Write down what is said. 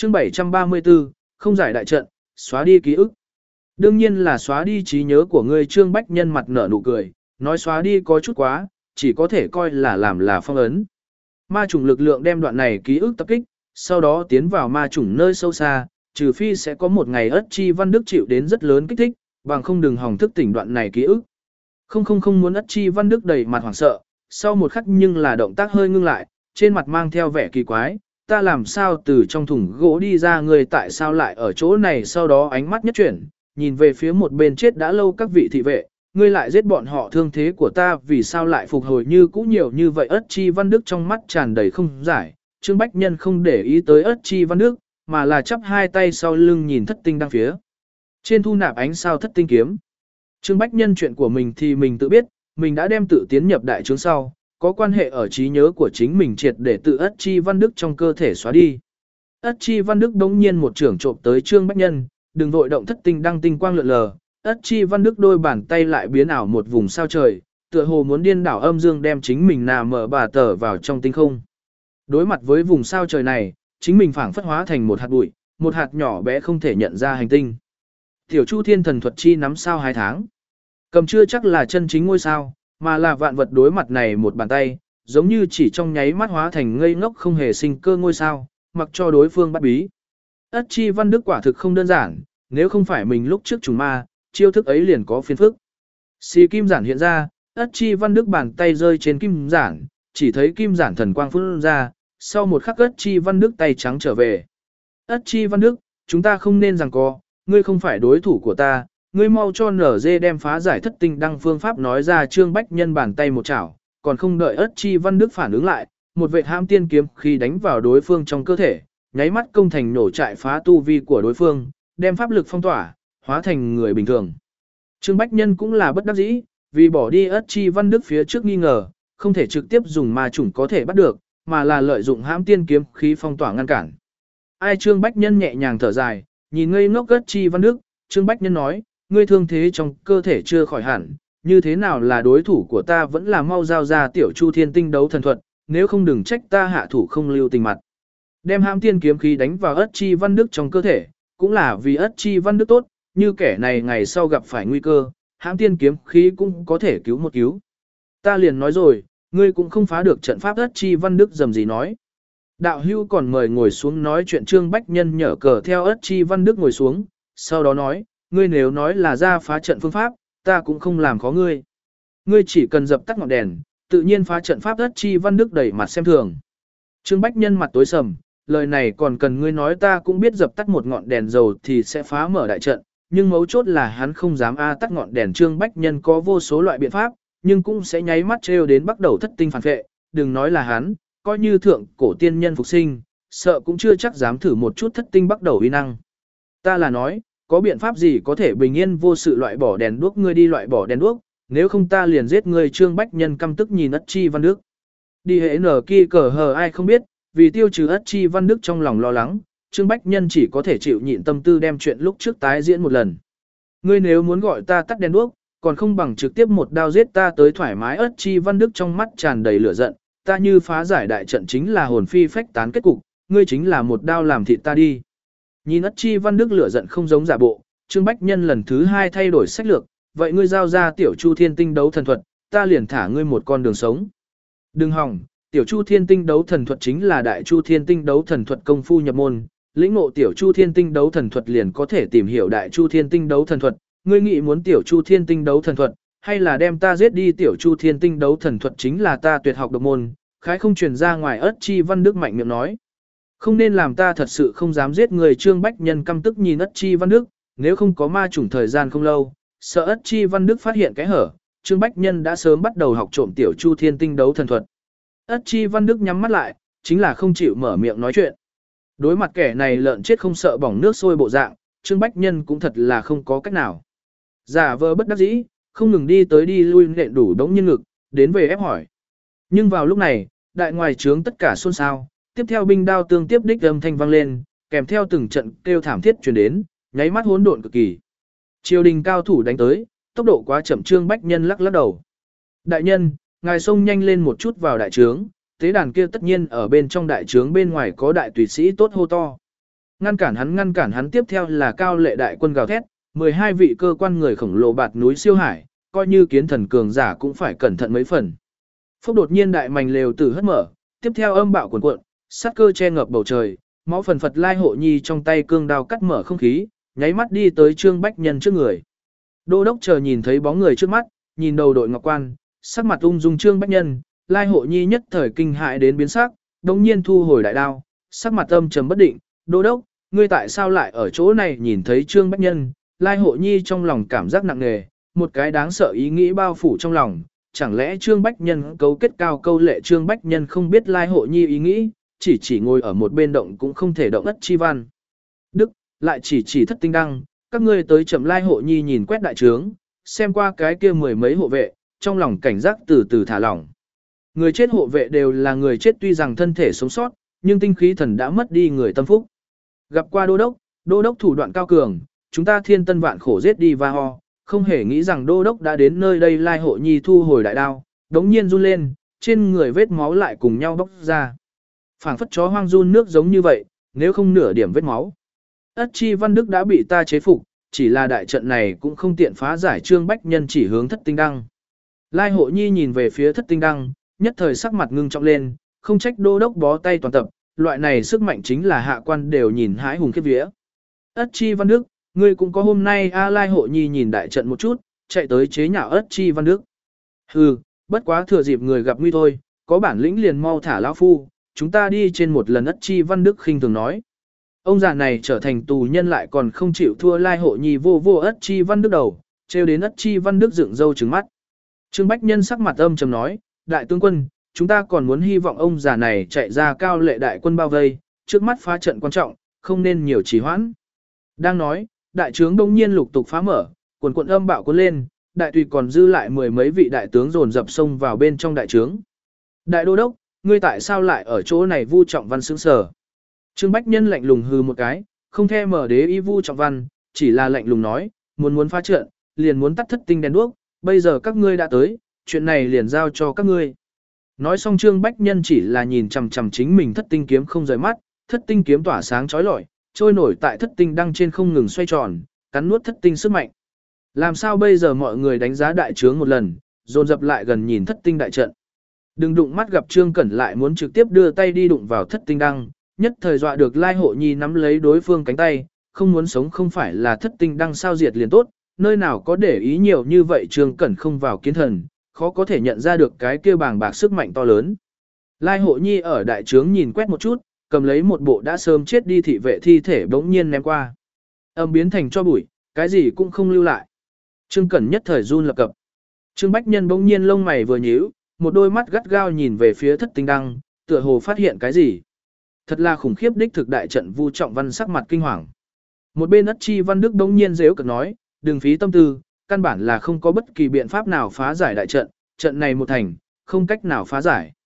Chương 734, không giải đại trận, xóa đi ký ức. Đương nhiên là xóa đi trí nhớ của ngươi. Trương Bách Nhân mặt nở nụ cười, nói xóa đi có chút quá, chỉ có thể coi là làm là phong ấn. Ma chủng lực lượng đem đoạn này ký ức tập kích, sau đó tiến vào ma chủng nơi sâu xa, trừ phi sẽ có một ngày Ất Chi Văn Đức chịu đến rất lớn kích thích, bằng không đừng hòng thức tỉnh đoạn này ký ức. Không muốn Ất Chi Văn Đức đầy mặt hoảng sợ, sau một khắc nhưng là động tác hơi ngưng lại, trên mặt mang theo vẻ kỳ quái, ta làm sao từ trong thùng gỗ đi ra, người tại sao lại ở chỗ này? Sau đó ánh mắt nhất chuyển, nhìn về phía một bên chết đã lâu các vị thị vệ, ngươi lại giết bọn họ, thương thế của ta vì sao lại phục hồi như cũ nhiều như vậy? Ất Chi Văn Đức trong mắt tràn đầy không giải. Trương Bách Nhân không để ý tới Ất Chi Văn Đức, mà là chắp hai tay sau lưng nhìn Thất Tinh đang phía trên thu nạp ánh sao Thất Tinh kiếm. Trương Bách Nhân chuyện của mình thì mình tự biết, mình đã đem tự tiến nhập đại trướng sau, có quan hệ ở trí nhớ của chính mình triệt để tự Ất Chi Văn Đức trong cơ thể xóa đi. Ất Chi Văn Đức đống nhiên một trưởng trộm tới Trương Bách Nhân, đừng vội động. Thất tinh đăng tinh quang lượn lờ, Ất Chi Văn Đức đôi bàn tay lại biến ảo một vùng sao trời, tựa hồ muốn điên đảo âm dương đem chính mình nà mở bà tờ vào trong tinh không. Đối mặt với vùng sao trời này, chính mình phảng phất hóa thành một hạt bụi, một hạt nhỏ bé không thể nhận ra hành tinh. Tiểu Chu Thiên thần thuật chi nắm sao 2 tháng. Cầm chưa chắc là chân chính ngôi sao, mà là vạn vật đối mặt này một bàn tay, giống như chỉ trong nháy mắt hóa thành ngây ngốc không hề sinh cơ ngôi sao, mặc cho đối phương bắt bí. Ất Chi Văn Đức quả thực không đơn giản, nếu không phải mình lúc trước trùng ma, chiêu thức ấy liền có phiền phức. Xì kim giản hiện ra, Ất Chi Văn Đức bàn tay rơi trên kim giản, chỉ thấy kim giản thần quang phun ra, sau một khắc Ất Chi Văn Đức tay trắng trở về. Ất Chi Văn Đức, chúng ta không nên giằng co, ngươi không phải đối thủ của ta, ngươi mau cho nở dê đem phá giải thất tinh đăng phương pháp nói ra. Trương Bách Nhân bàn tay một chảo, còn không đợi Ất Chi Văn Đức phản ứng lại, một vệt hãm tiên kiếm khi đánh vào đối phương trong cơ thể, nháy mắt công thành nổ trại phá tu vi của đối phương, đem pháp lực phong tỏa, hóa thành người bình thường. Trương Bách Nhân cũng là bất đắc dĩ, vì bỏ đi Ất Chi Văn Đức phía trước nghi ngờ, không thể trực tiếp dùng ma chủng có thể bắt được, mà là lợi dụng hãm tiên kiếm khí phong tỏa ngăn cản. Ai? Trương Bách Nhân nhẹ nhàng thở dài, nhìn ngây ngốc Ất Chi Văn Đức, Trương Bách Nhân nói, ngươi thương thế trong cơ thể chưa khỏi hẳn, như thế nào là đối thủ của ta? Vẫn là mau giao ra Tiểu Chu Thiên tinh đấu thần thuật, nếu không đừng trách ta hạ thủ không lưu tình mặt. Đem hãm tiên kiếm khí đánh vào Ất Chi Văn Đức trong cơ thể, cũng là vì Ất Chi Văn Đức tốt, như kẻ này ngày sau gặp phải nguy cơ, hãm tiên kiếm khí cũng có thể cứu một cứu. Ta liền nói rồi, ngươi cũng không phá được trận pháp. Ất Chi Văn Đức dầm gì nói. Đạo hưu còn mời ngồi xuống nói chuyện. Trương Bách Nhân nhở cờ theo Ất Chi Văn Đức ngồi xuống, sau đó nói, ngươi nếu nói là ra phá trận phương pháp, ta cũng không làm khó ngươi. Ngươi chỉ cần dập tắt ngọn đèn, tự nhiên phá trận pháp. Ất Chi Văn Đức đẩy mặt xem thường. Trương Bách Nhân mặt tối sầm, lời này còn cần ngươi nói, ta cũng biết dập tắt một ngọn đèn dầu thì sẽ phá mở đại trận, nhưng mấu chốt là hắn không dám tắt ngọn đèn. Trương Bách Nhân có vô số loại biện pháp, nhưng cũng sẽ nháy mắt trêu đến bắt đầu thất tinh phản vệ, đừng nói là hắn, coi như thượng cổ tiên nhân phục sinh, sợ cũng chưa chắc dám thử một chút thất tinh bắt đầu uy năng. Ta là nói, có biện pháp gì có thể bình yên vô sự loại bỏ đèn đuốc? Ngươi đi loại bỏ đèn đuốc, nếu không ta liền giết ngươi. Trương Bách Nhân căm tức nhìn Ất Chi Văn Đức. Đi hệ nở kia cờ hờ ai không biết, vì tiêu trừ Ất Chi Văn Đức trong lòng lo lắng, Trương Bách Nhân chỉ có thể chịu nhịn tâm tư đem chuyện lúc trước tái diễn một lần. Ngươi nếu muốn gọi ta tắt đèn đuốc, còn không bằng trực tiếp một đao giết ta tới thoải mái. Ất Chi Văn Đức trong mắt tràn đầy lửa giận, ta như phá giải đại trận chính là hồn phi phách tán kết cục, ngươi chính là một đao làm thịt ta đi. Nhìn Ất Chi Văn Đức lửa giận không giống giả bộ, Trương Bách Nhân lần thứ 2 thay đổi sách lược, vậy ngươi giao ra Tiểu Chu Thiên tinh đấu thần thuật, ta liền thả ngươi một con đường sống. Đừng hỏng, Tiểu Chu Thiên tinh đấu thần thuật chính là Đại Chu Thiên tinh đấu thần thuật công phu nhập môn, lĩnh ngộ Tiểu Chu Thiên tinh đấu thần thuật liền có thể tìm hiểu Đại Chu Thiên tinh đấu thần thuật. Ngươi nghĩ muốn Tiểu Chu Thiên tinh đấu thần thuật, hay là đem ta giết đi? Tiểu Chu Thiên tinh đấu thần thuật chính là ta tuyệt học độc môn, khái không truyền ra ngoài. Ất Chi Văn Đức mạnh miệng nói, không nên làm, ta thật sự không dám giết người. Trương Bách Nhân căm tức nhìn Ất Chi Văn Đức, nếu không có ma chủng thời gian không lâu, sợ Ất Chi Văn Đức phát hiện cái hở, Trương Bách Nhân đã sớm bắt đầu học trộm Tiểu Chu Thiên tinh đấu thần thuật. Ất Chi Văn Đức nhắm mắt lại, chính là không chịu mở miệng nói chuyện. Đối mặt kẻ này lợn chết không sợ bỏng nước sôi bộ dạng, Trương Bách Nhân cũng thật là không có cách nào. Giả vờ bất đắc dĩ, không ngừng đi tới đi lui nện đủ đống nhân ngực, đến về ép hỏi. Nhưng vào lúc này, đại ngoài trướng tất cả xôn xao, tiếp theo binh đao tương tiếp đích âm thanh vang lên, kèm theo từng trận kêu thảm thiết truyền đến, nháy mắt hỗn độn cực kỳ. Triều đình cao thủ đánh tới, tốc độ quá chậm. Trương Bách Nhân lắc lắc đầu. Đại nhân, ngài xông nhanh lên một chút vào đại trướng, tế đàn kia tất nhiên ở bên trong đại trướng, bên ngoài có đại tùy sĩ tốt hô to. ngăn cản hắn tiếp theo là cao lệ đại quân gào thét, 12 vị cơ quan người khổng lồ bạt núi siêu hải, coi như kiến thần cường giả cũng phải cẩn thận mấy phần. Phốc đột nhiên đại mảnh lều tử hất mở, tiếp theo âm bạo cuồn cuộn, sát cơ che ngập bầu trời, máu phần phật Lai Hộ Nhi trong tay cương đao cắt mở không khí, nháy mắt đi tới Trương Bách Nhân trước người. Đô đốc chờ nhìn thấy bóng người trước mắt, nhìn đầu đội ngọc quan, sắc mặt ung dung Trương Bách Nhân, Lai Hộ Nhi nhất thời kinh hại đến biến sắc, đồng nhiên thu hồi đại đao, sắc mặt âm trầm bất định, đô đốc, ngươi tại sao lại ở chỗ này? Nhìn thấy Trương Bách Nhân, Lai Hộ Nhi trong lòng cảm giác nặng nề, một cái đáng sợ ý nghĩ bao phủ trong lòng, chẳng lẽ Trương Bách Nhân cấu kết cao câu lệ? Trương Bách Nhân không biết Lai Hộ Nhi ý nghĩ, chỉ ngồi ở một bên động cũng không thể động Ất Chi Văn. Đức, lại chỉ Thất Tinh Đăng, các ngươi tới chậm. Lai Hộ Nhi nhìn quét đại trướng, xem qua cái kia mười mấy hộ vệ, trong lòng cảnh giác từ từ thả lỏng. Người chết hộ vệ đều là người chết, tuy rằng thân thể sống sót, nhưng tinh khí thần đã mất đi người tâm phúc. Gặp qua đô đốc thủ đoạn cao cường, chúng ta thiên tân vạn khổ giết đi va ho, không hề nghĩ rằng đô đốc đã đến nơi đây. Lai Hộ Nhi thu hồi đại đao, đống nhiên run lên, trên người vết máu lại cùng nhau bốc ra. Phảng phất chó hoang run nước giống như vậy, nếu không nửa điểm vết máu. Ất Chi Văn Đức đã bị ta chế phục, chỉ là đại trận này cũng không tiện phá giải. Trương Bách Nhân chỉ hướng Thất Tinh Đăng. Lai Hộ Nhi nhìn về phía Thất Tinh Đăng, nhất thời sắc mặt ngưng trọng lên, không trách đô đốc bó tay toàn tập, loại này sức mạnh chính là hạ quan đều nhìn hãi hùng khiếp vía. Ất Chi Văn Đức, ngươi cũng có hôm nay a? Lai Hộ Nhi nhìn đại trận một chút, chạy tới chế nhạo Ất Chi Văn Đức. Hừ, bất quá thừa dịp người gặp nguy thôi, có bản lĩnh liền mau thả lão phu, chúng ta đi trên một lần. Ất Chi Văn Đức khinh thường nói. Ông già này trở thành tù nhân lại còn không chịu thua. Lai Hộ Nhi vô Ất Chi Văn Đức đầu, trêu đến Ất Chi Văn Đức dựng râu trừng mắt. Trương Bách Nhân sắc mặt âm trầm nói, đại tướng quân, chúng ta còn muốn hy vọng ông già này chạy ra cao lệ đại quân bao vây, trước mắt phá trận quan trọng, không nên nhiều trì hoãn. Đang nói, đại trướng đông nhiên lục tục phá mở, quần quận âm bạo cuốn lên, đại tùy còn dư lại mười mấy vị đại tướng dồn dập xông vào bên trong đại trướng. Đại đô đốc, ngươi tại sao lại ở chỗ này? Vu Trọng Văn sững sờ. Trương Bách Nhân lạnh lùng hừ một cái, không thèm mở đế y Vu Trọng Văn, chỉ là lạnh lùng nói, muốn phá trận, liền muốn tắt thất tinh đèn đuốc, bây giờ các ngươi đã tới, chuyện này liền giao cho các ngươi. Nói xong Trương Bách Nhân chỉ là nhìn chằm chằm chính mình thất tinh kiếm không rời mắt, thất tinh kiếm tỏa sáng chói lọi, trôi nổi tại Thất Tinh Đăng trên không ngừng xoay tròn, cắn nuốt thất tinh sức mạnh. Làm sao bây giờ? Mọi người đánh giá đại trướng một lần, dồn dập lại gần nhìn thất tinh đại trận. Đừng đụng mắt. Gặp Trương Cẩn lại muốn trực tiếp đưa tay đi đụng vào Thất Tinh Đăng, nhất thời dọa được Lai Hộ Nhi nắm lấy đối phương cánh tay, không muốn sống. Không phải là Thất Tinh Đăng sao diệt liền tốt, nơi nào có để ý nhiều như vậy. Trương Cẩn không vào kiến thần, khó có thể nhận ra được cái kia bàng bạc sức mạnh to lớn. Lai Hộ Nhi ở đại trướng nhìn quét một chút, cầm lấy một bộ đã sớm chết đi thị vệ thi thể bỗng nhiên ném qua. Âm biến thành cho bụi, cái gì cũng không lưu lại. Trương Cẩn nhất thời run lập cập. Trương Bách Nhân bỗng nhiên lông mày vừa nhíu, một đôi mắt gắt gao nhìn về phía Thất Tinh Đăng, tựa hồ phát hiện cái gì. Thật là khủng khiếp đích thực. Đại trận Vu Trọng Văn sắc mặt kinh hoàng. Một bên Ất Chi Văn Đức bỗng nhiên giễu cợt nói, đừng phí tâm tư, căn bản là không có bất kỳ biện pháp nào phá giải đại trận, trận này một thành, không cách nào phá giải.